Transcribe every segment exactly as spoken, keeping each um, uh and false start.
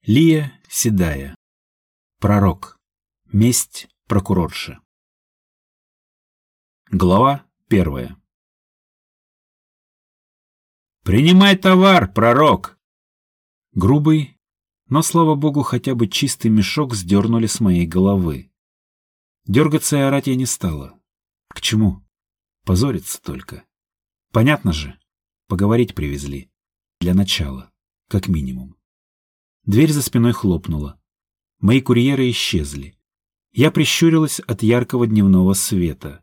Лия Седая. Пророк. Месть прокурорши. Глава первая. «Принимай товар, пророк!» Грубый, но, слава богу, хотя бы чистый мешок сдернули с моей головы. Дергаться и орать я не стала. К чему? Позориться только. Понятно же, поговорить привезли. Для начала, как минимум. Дверь за спиной хлопнула. Мои курьеры исчезли. Я прищурилась от яркого дневного света.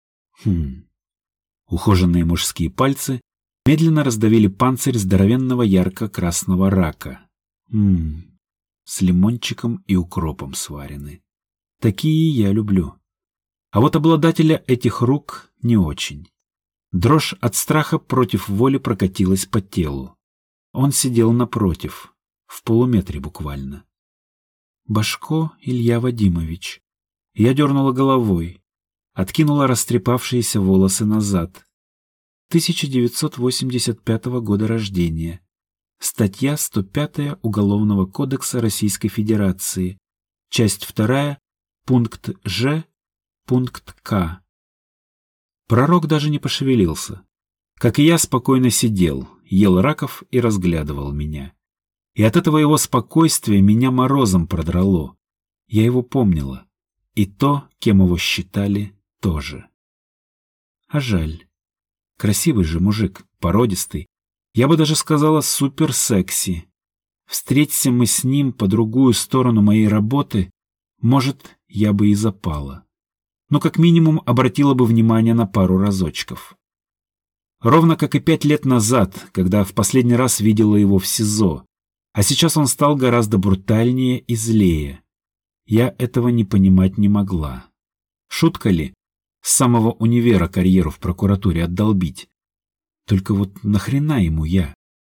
Хм. Ухоженные мужские пальцы медленно раздавили панцирь здоровенного ярко-красного рака. Ммм. С лимончиком и укропом сварены. Такие я люблю. А вот обладателя этих рук не очень. Дрожь от страха против воли прокатилась по телу. Он сидел напротив, в полуметре буквально. Башко Илья Вадимович. Я дернула головой, откинула растрепавшиеся волосы назад. тысяча девятьсот восемьдесят пятого года рождения. Статья сто пятая Уголовного кодекса Российской Федерации. Часть вторая, пункт Ж, пункт К. Пророк даже не пошевелился. Как и я, спокойно сидел, ел раков и разглядывал меня. И от этого его спокойствия меня морозом продрало. Я его помнила. И то, кем его считали, тоже. А жаль. Красивый же мужик, породистый. Я бы даже сказала, супер-секси. Встреться мы с ним по другую сторону моей работы, может, я бы и запала. Но как минимум обратила бы внимание на пару разочков. Ровно как и пять лет назад, когда в последний раз видела его в СИЗО. А сейчас он стал гораздо брутальнее и злее. Я этого не понимать не могла. Шутка ли? С самого универа карьеру в прокуратуре отдолбить. Только вот нахрена ему я?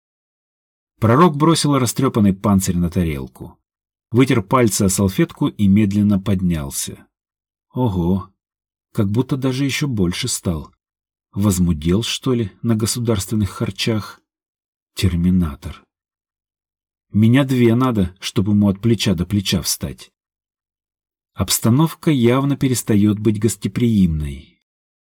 Пророк бросил растрепанный панцирь на тарелку. Вытер пальцы о салфетку и медленно поднялся. Ого! Как будто даже еще больше стал. Возмудел, что ли, на государственных харчах? Терминатор. Меня две надо, чтобы ему от плеча до плеча встать. Обстановка явно перестает быть гостеприимной.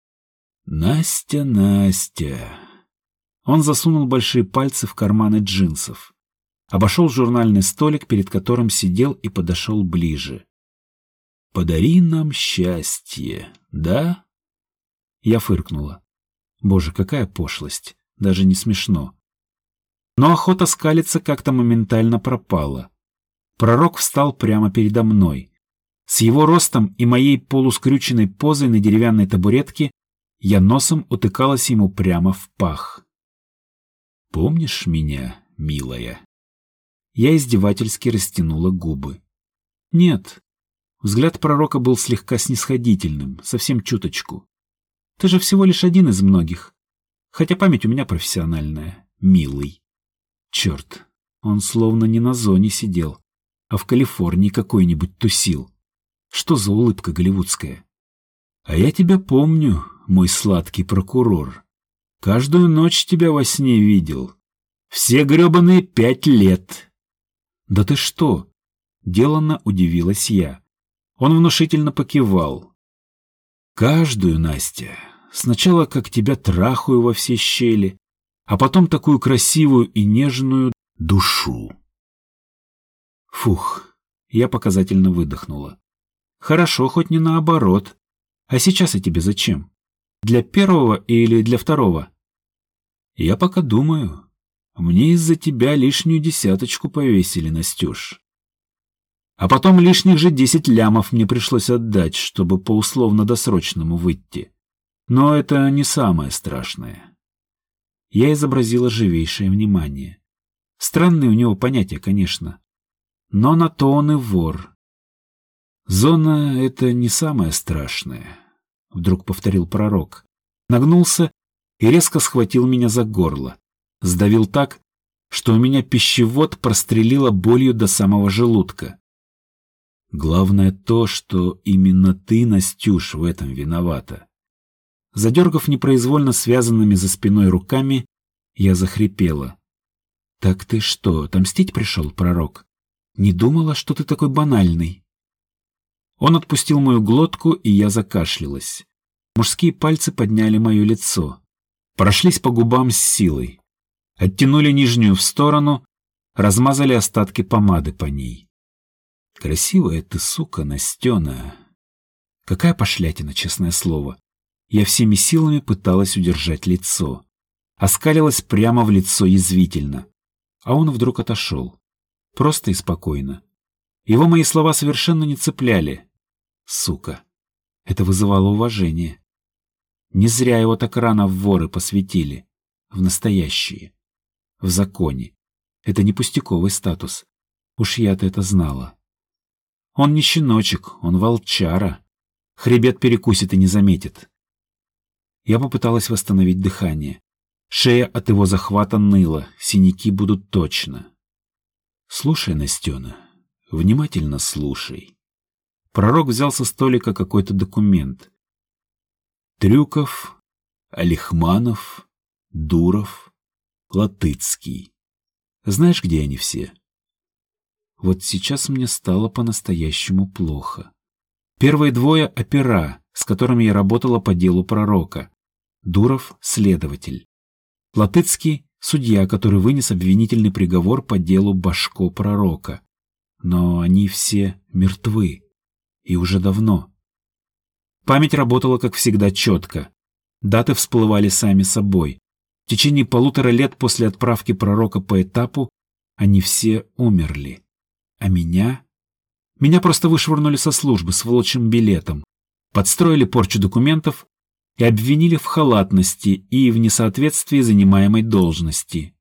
Настя, Настя. Он засунул большие пальцы в карманы джинсов. Обошел журнальный столик, перед которым сидел, и подошел ближе. «Подари нам счастье, да?» Я фыркнула. Боже, какая пошлость. Даже не смешно. Но охота скалиться как-то моментально пропала. Пророк встал прямо передо мной. С его ростом и моей полускрюченной позой на деревянной табуретке я носом утыкалась ему прямо в пах. «Помнишь меня, милая?» Я издевательски растянула губы. «Нет». Взгляд пророка был слегка снисходительным, совсем чуточку. «Ты же всего лишь один из многих. Хотя память у меня профессиональная, милый». Черт, он словно не на зоне сидел, а в Калифорнии какой-нибудь тусил. Что за улыбка голливудская? А я тебя помню, мой сладкий прокурор. Каждую ночь тебя во сне видел. Все гребаные пять лет. Да ты что? Деланно удивилась я. Он внушительно покивал. Каждую, Настя. Сначала как тебя трахаю во все щели, а потом такую красивую и нежную душу. Фух, я показательно выдохнула. Хорошо, хоть не наоборот. А сейчас я тебе зачем? Для первого или для второго? Я пока думаю. Мне из-за тебя лишнюю десяточку повесили, Настюш. А потом лишних же десять лямов мне пришлось отдать, чтобы по условно-досрочному выйти. Но это не самое страшное. Я изобразила живейшее внимание. Странные у него понятия, конечно. Но на то он и вор. «Зона — это не самое страшное», — вдруг повторил пророк. Нагнулся и резко схватил меня за горло. Сдавил так, что у меня пищевод прострелило болью до самого желудка. «Главное то, что именно ты, Настюш, в этом виновата». Задергав непроизвольно связанными за спиной руками, я захрипела. «Так ты что, отомстить пришел, пророк? Не думала, что ты такой банальный». Он отпустил мою глотку, и я закашлялась. Мужские пальцы подняли мое лицо. Прошлись по губам с силой. Оттянули нижнюю в сторону, размазали остатки помады по ней. «Красивая ты, сука, Настена». Какая пошлятина, честное слово. Я всеми силами пыталась удержать лицо. Оскалилась прямо в лицо язвительно. А он вдруг отошел. Просто и спокойно. Его мои слова совершенно не цепляли. Сука. Это вызывало уважение. Не зря его так рано в воры посвятили. В настоящие. В законе. Это не пустяковый статус. Уж я-то это знала. Он не щеночек, он волчара. Хребет перекусит и не заметит. Я попыталась восстановить дыхание. Шея от его захвата ныла, синяки будут точно. «Слушай, Настена, внимательно слушай». Пророк взял со столика какой-то документ. Трюков, Алихманов, Дуров, Латыцкий. Знаешь, где они все? Вот сейчас мне стало по-настоящему плохо. Первые двое — опера, с которыми я работала по делу пророка. Дуров — следователь. Латыцкий — судья, который вынес обвинительный приговор по делу Башко пророка. Но они все мертвы. И уже давно. Память работала, как всегда, четко. Даты всплывали сами собой. В течение полутора лет после отправки пророка по этапу они все умерли. А меня? Меня просто вышвырнули со службы с волчьим билетом, подстроили порчу документов и обвинили в халатности и в несоответствии занимаемой должности.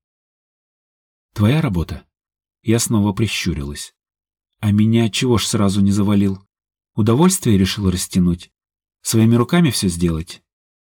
Твоя работа? Я снова прищурилась. А меня чего ж сразу не завалил? Удовольствие решил растянуть? Своими руками все сделать?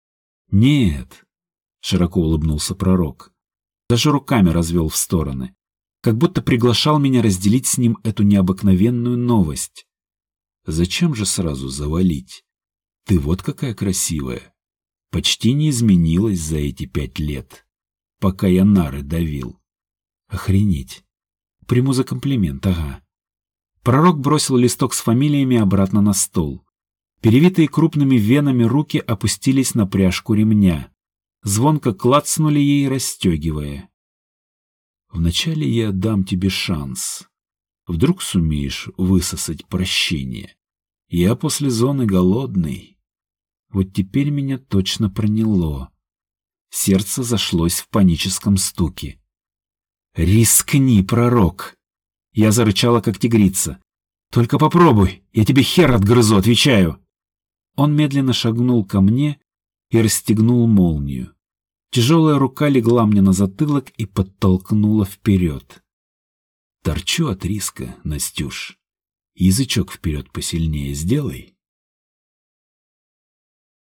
Нет, широко улыбнулся пророк. Даже руками развел в стороны. Как будто приглашал меня разделить с ним эту необыкновенную новость. Зачем же сразу завалить? Ты вот какая красивая. Почти не изменилась за эти пять лет, пока я нары давил. Охренеть. Приму за комплимент, ага. Пророк бросил листок с фамилиями обратно на стол. Перевитые крупными венами руки опустились на пряжку ремня. Звонко клацнули ей, расстегивая. Вначале я дам тебе шанс. Вдруг сумеешь высосать прощение. Я после зоны голодный. Вот теперь меня точно проняло. Сердце зашлось в паническом стуке. «Рискни, пророк!» Я зарычала, как тигрица. «Только попробуй, я тебе хер отгрызу, отвечаю!» Он медленно шагнул ко мне и расстегнул молнию. Тяжелая рука легла мне на затылок и подтолкнула вперед. Торчу от риска, Настюш. Язычок вперед посильнее сделай.